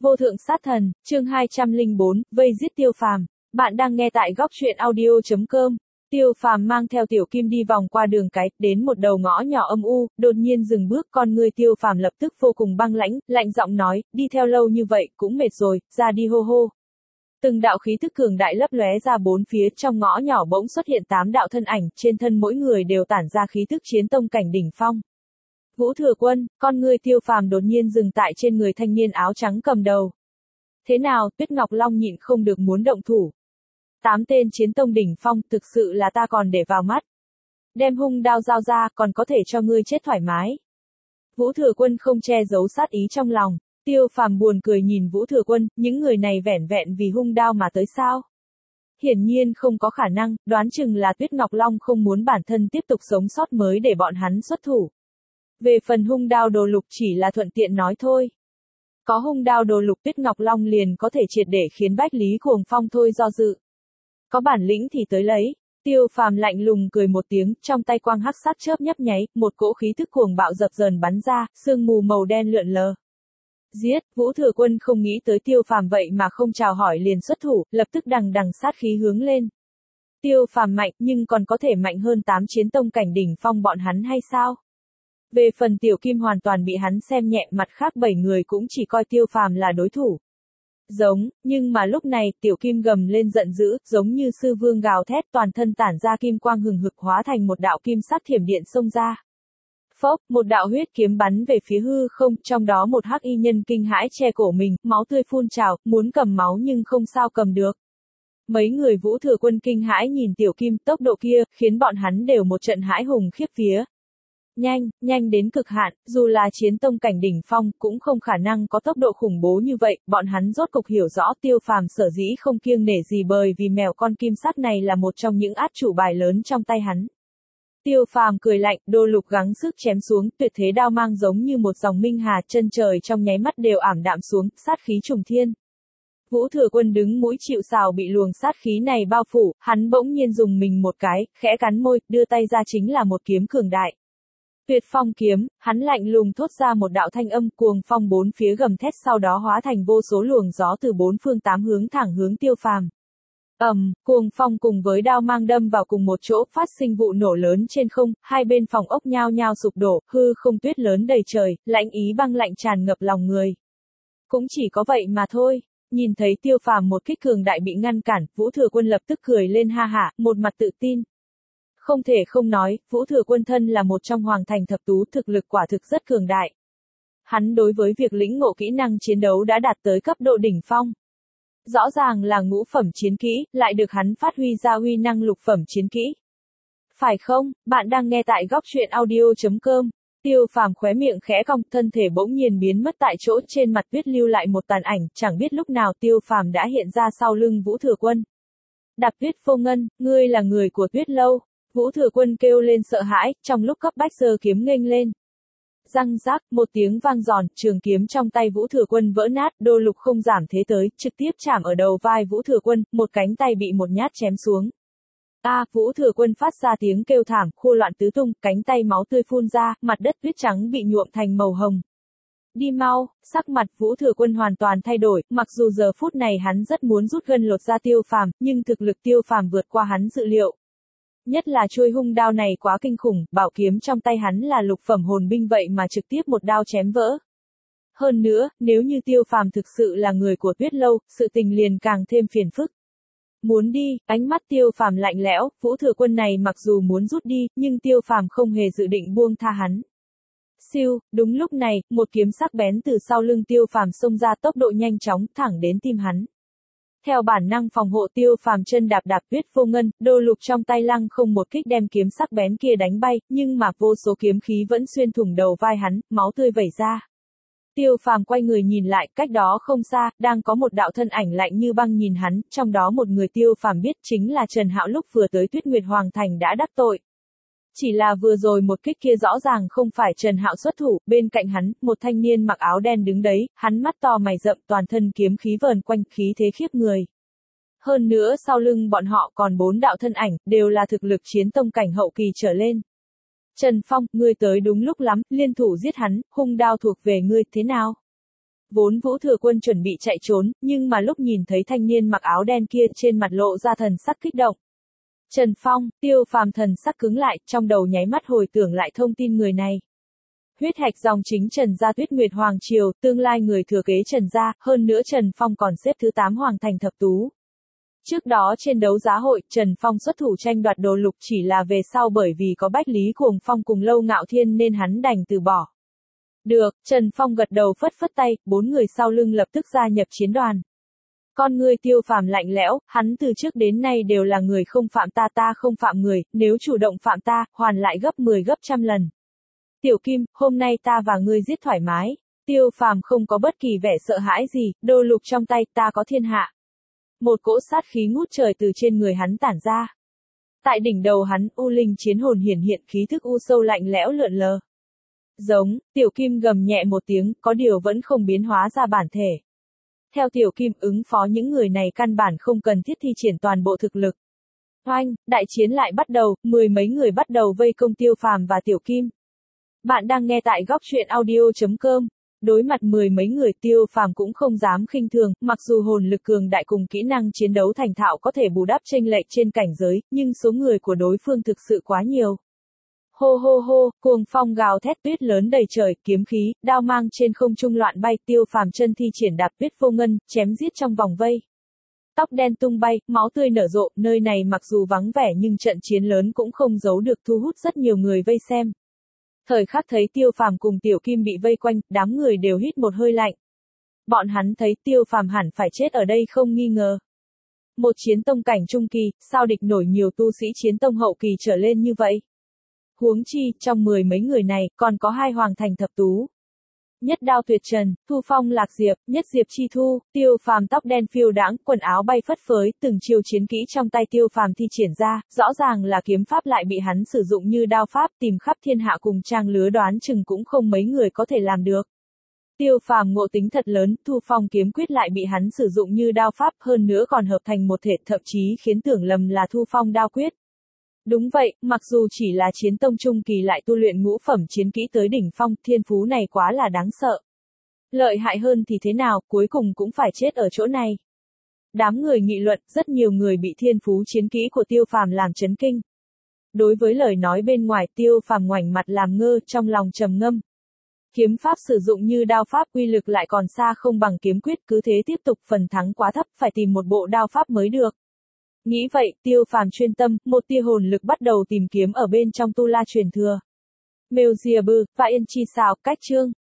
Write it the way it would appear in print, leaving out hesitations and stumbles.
Vô thượng sát thần, chương 204, vây giết Tiêu Phàm. Bạn đang nghe tại góc truyện audio.com. Tiêu Phàm mang theo Tiểu Kim đi vòng qua đường cái, đến một đầu ngõ nhỏ âm u, đột nhiên dừng bước, con người Tiêu Phàm lập tức vô cùng băng lãnh, lạnh giọng nói, đi theo lâu như vậy, cũng mệt rồi, ra đi hô hô. Từng đạo khí tức cường đại lấp lóe ra bốn phía, trong ngõ nhỏ bỗng xuất hiện 8 đạo thân ảnh, trên thân mỗi người đều tản ra khí tức chiến tông cảnh đỉnh phong. Vũ Thừa Quân, con ngươi Tiêu Phàm đột nhiên dừng tại trên người thanh niên áo trắng cầm đầu. Thế nào, Tuyết Ngọc Long nhịn không được muốn động thủ. 8 tên chiến tông đỉnh phong, thực sự là ta còn để vào mắt. Đem hung đao giao ra, còn có thể cho ngươi chết thoải mái. Vũ Thừa Quân không che giấu sát ý trong lòng. Tiêu Phàm buồn cười nhìn Vũ Thừa Quân, những người này vẻn vẹn vì hung đao mà tới sao? Hiển nhiên không có khả năng, đoán chừng là Tuyết Ngọc Long không muốn bản thân tiếp tục sống sót mới để bọn hắn xuất thủ. Về phần hung đao đồ lục chỉ là thuận tiện nói thôi. Có hung đao đồ lục Tuyết Ngọc Long liền có thể triệt để khiến Bách Lý Cuồng Phong thôi do dự. Có bản lĩnh thì tới lấy. Tiêu Phàm lạnh lùng cười một tiếng, trong tay quang hắc sát chớp nhấp nháy, một cỗ khí tức cuồng bạo dập dờn bắn ra, sương mù màu đen lượn lờ. Giết, Vũ Thừa Quân không nghĩ tới Tiêu Phàm vậy mà không chào hỏi liền xuất thủ, lập tức đằng đằng sát khí hướng lên. Tiêu Phàm mạnh, nhưng còn có thể mạnh hơn 8 chiến tông cảnh đỉnh phong bọn hắn hay sao? Về phần Tiểu Kim hoàn toàn bị hắn xem nhẹ, mặt khác 7 người cũng chỉ coi Tiêu Phàm là đối thủ. Nhưng mà lúc này, Tiểu Kim gầm lên giận dữ, giống như sư vương gào thét, toàn thân tản ra kim quang hừng hực hóa thành một đạo kim sắc thiểm điện xông ra. Phốc, một đạo huyết kiếm bắn về phía hư không, trong đó một hắc y nhân kinh hãi che cổ mình, máu tươi phun trào, muốn cầm máu nhưng không sao cầm được. Mấy người Vũ Thừa Quân kinh hãi nhìn Tiểu Kim, tốc độ kia, khiến bọn hắn đều một trận hãi hùng khiếp vía. Nhanh đến cực hạn, dù là chiến tông cảnh đỉnh phong, cũng không khả năng có tốc độ khủng bố như vậy, bọn hắn rốt cục hiểu rõ Tiêu Phàm sở dĩ không kiêng nể gì bởi vì mèo con kim sắc này là một trong những át chủ bài lớn trong tay hắn. Tiêu Phàm cười lạnh, đô lục gắng sức chém xuống, tuyệt thế đao mang giống như một dòng minh hà, chân trời trong nháy mắt đều ảm đạm xuống, sát khí trùng thiên. Vũ Thừa Quân đứng mũi chịu sào bị luồng sát khí này bao phủ, hắn bỗng nhiên dùng mình một cái, khẽ cắn môi, đưa tay ra chính là một kiếm cường đại. Tuyệt phong kiếm, hắn lạnh lùng thốt ra một đạo thanh âm, cuồng phong bốn phía gầm thét, sau đó hóa thành vô số luồng gió từ bốn phương tám hướng thẳng hướng Tiêu Phàm. Cuồng phong cùng với đao mang đâm vào cùng một chỗ, phát sinh vụ nổ lớn trên không, hai bên phòng ốc nhao nhao sụp đổ, hư không tuyết lớn đầy trời, lãnh ý băng lạnh tràn ngập lòng người. Cũng chỉ có vậy mà thôi. Nhìn thấy Tiêu Phàm một kích cường đại bị ngăn cản, Vũ Thừa Quân lập tức cười lên ha hả, một mặt tự tin. Không thể không nói, Vũ Thừa Quân thân là một trong hoàng thành thập tú, thực lực quả thực rất cường đại. Hắn đối với việc lĩnh ngộ kỹ năng chiến đấu đã đạt tới cấp độ đỉnh phong. Rõ ràng là ngũ phẩm chiến kỹ, lại được hắn phát huy ra uy năng lục phẩm chiến kỹ. Phải không, bạn đang nghe tại góc truyện audio.com. Tiêu Phàm khóe miệng khẽ cong, thân thể bỗng nhiên biến mất tại chỗ, trên mặt tuyết lưu lại một tàn ảnh, chẳng biết lúc nào Tiêu Phàm đã hiện ra sau lưng Vũ Thừa Quân. Đạp Tuyết Vô Ngân, ngươi là người của Tuyết Lâu. Vũ Thừa Quân kêu lên sợ hãi, trong lúc cấp bách giơ kiếm nghênh lên. Răng rác, một tiếng vang giòn, trường kiếm trong tay Vũ Thừa Quân vỡ nát, đô lục không giảm thế tới, trực tiếp chạm ở đầu vai Vũ Thừa Quân, một cánh tay bị một nhát chém xuống. Vũ Thừa Quân phát ra tiếng kêu thảm, khô loạn tứ tung, cánh tay máu tươi phun ra, mặt đất tuyết trắng bị nhuộm thành màu hồng. Đi mau, sắc mặt Vũ Thừa Quân hoàn toàn thay đổi, mặc dù giờ phút này hắn rất muốn rút gân lột ra Tiêu Phàm, nhưng thực lực Tiêu Phàm vượt qua hắn dự liệu. Nhất là chuôi hung đao này quá kinh khủng, bảo kiếm trong tay hắn là lục phẩm hồn binh vậy mà trực tiếp một đao chém vỡ. Hơn nữa, nếu như Tiêu Phàm thực sự là người của Tuyết Lâu, sự tình liền càng thêm phiền phức. Muốn đi, ánh mắt Tiêu Phàm lạnh lẽo, Vũ Thừa Quân này mặc dù muốn rút đi, nhưng Tiêu Phàm không hề dự định buông tha hắn. Siêu, đúng lúc này, một kiếm sắc bén từ sau lưng Tiêu Phàm xông ra, tốc độ nhanh chóng, thẳng đến tim hắn. Theo bản năng phòng hộ, Tiêu Phàm chân đạp Tuyết Vô Ngân, đô lục trong tay lăng không một kích đem kiếm sắc bén kia đánh bay, nhưng mà vô số kiếm khí vẫn xuyên thủng đầu vai hắn, máu tươi vẩy ra. Tiêu Phàm quay người nhìn lại, cách đó không xa, đang có một đạo thân ảnh lạnh như băng nhìn hắn, trong đó một người Tiêu Phàm biết chính là Trần Hạo lúc vừa tới Tuyết Nguyệt Hoàng Thành đã đắc tội. Chỉ là vừa rồi một kích kia rõ ràng không phải Trần Hạo xuất thủ, bên cạnh hắn, một thanh niên mặc áo đen đứng đấy, hắn mắt to mày rậm, toàn thân kiếm khí vờn quanh, khí thế khiếp người. Hơn nữa sau lưng bọn họ còn 4 đạo thân ảnh, đều là thực lực chiến tông cảnh hậu kỳ trở lên. Trần Phong, ngươi tới đúng lúc lắm, liên thủ giết hắn, hung đao thuộc về ngươi, thế nào? vốn Vũ Thừa Quân chuẩn bị chạy trốn, nhưng mà lúc nhìn thấy thanh niên mặc áo đen kia trên mặt lộ ra thần sắc kích động. Trần Phong, Tiêu Phàm thần sắc cứng lại, trong đầu nháy mắt hồi tưởng lại thông tin người này. Huyết hạch dòng chính Trần gia Tuyết Nguyệt Hoàng Triều, tương lai người thừa kế Trần gia, hơn nữa Trần Phong còn xếp thứ 8 Hoàng thành thập tú. Trước đó trên đấu giá hội, Trần Phong xuất thủ tranh đoạt đồ lục chỉ là về sau bởi vì có Bách Lý Cuồng Phong cùng Lâu Ngạo Thiên nên hắn đành từ bỏ. Được, Trần Phong gật đầu phất phất tay, 4 người sau lưng lập tức gia nhập chiến đoàn. Con người Tiêu Phàm lạnh lẽo, hắn từ trước đến nay đều là người không phạm ta, ta không phạm người, nếu chủ động phạm ta, hoàn lại gấp 10 gấp trăm lần. Tiểu Kim, hôm nay ta và ngươi giết thoải mái. Tiêu Phàm không có bất kỳ vẻ sợ hãi gì, đồ lục trong tay, ta có thiên hạ. Một cỗ sát khí ngút trời từ trên người hắn tản ra. Tại đỉnh đầu hắn, u linh chiến hồn hiển hiện khí thức u sâu lạnh lẽo lượn lờ. Giống, Tiểu Kim gầm nhẹ một tiếng, có điều vẫn không biến hóa ra bản thể. Theo Tiểu Kim ứng phó những người này căn bản không cần thiết thi triển toàn bộ thực lực. Oanh, đại chiến lại bắt đầu, 10 mấy người bắt đầu vây công Tiêu Phàm và Tiểu Kim. Bạn đang nghe tại góc truyện audio.com. Đối mặt 10 mấy người Tiêu Phàm cũng không dám khinh thường, mặc dù hồn lực cường đại cùng kỹ năng chiến đấu thành thạo có thể bù đắp chênh lệch trên cảnh giới, nhưng số người của đối phương thực sự quá nhiều. Hô hô hô, cuồng phong gào thét tuyết lớn đầy trời, kiếm khí, đao mang trên không trung loạn bay, Tiêu Phàm chân thi triển đạp tuyết vô ngân, chém giết trong vòng vây. Tóc đen tung bay, máu tươi nở rộ, nơi này mặc dù vắng vẻ nhưng trận chiến lớn cũng không giấu được thu hút rất nhiều người vây xem. Thời khắc thấy Tiêu Phàm cùng Tiểu Kim bị vây quanh, đám người đều hít một hơi lạnh. Bọn hắn thấy Tiêu Phàm hẳn phải chết ở đây không nghi ngờ. Một chiến tông cảnh trung kỳ, sao địch nổi nhiều tu sĩ chiến tông hậu kỳ trở lên như vậy? Huống chi, trong 10 mấy người này, còn có 2 Hoàng thành thập tú. Nhất Đao Tuyệt Trần, Thu Phong Lạc Diệp, Nhất Diệp Chi Thu, Tiêu Phàm tóc đen phiêu đãng, quần áo bay phất phới, từng chiêu chiến kỹ trong tay Tiêu Phàm thi triển ra, rõ ràng là kiếm pháp lại bị hắn sử dụng như đao pháp, tìm khắp thiên hạ cùng trang lứa đoán chừng cũng không mấy người có thể làm được. Tiêu Phàm ngộ tính thật lớn, Thu Phong kiếm quyết lại bị hắn sử dụng như đao pháp, hơn nữa còn hợp thành một thể, thậm chí khiến tưởng lầm là Thu Phong đao quyết. Đúng vậy, mặc dù chỉ là chiến tông trung kỳ lại tu luyện ngũ phẩm chiến kỹ tới đỉnh phong, thiên phú này quá là đáng sợ. Lợi hại hơn thì thế nào, cuối cùng cũng phải chết ở chỗ này. Đám người nghị luận, rất nhiều người bị thiên phú chiến kỹ của Tiêu Phàm làm chấn kinh. Đối với lời nói bên ngoài, Tiêu Phàm ngoảnh mặt làm ngơ, trong lòng trầm ngâm. Kiếm pháp sử dụng như đao pháp uy lực lại còn xa không bằng kiếm quyết, cứ thế tiếp tục phần thắng quá thấp, phải tìm một bộ đao pháp mới được. Nghĩ vậy, Tiêu Phàm chuyên tâm, một tia hồn lực bắt đầu tìm kiếm ở bên trong tu la truyền thừa. Mèo dìa bư, và yên chi xào, cách chương.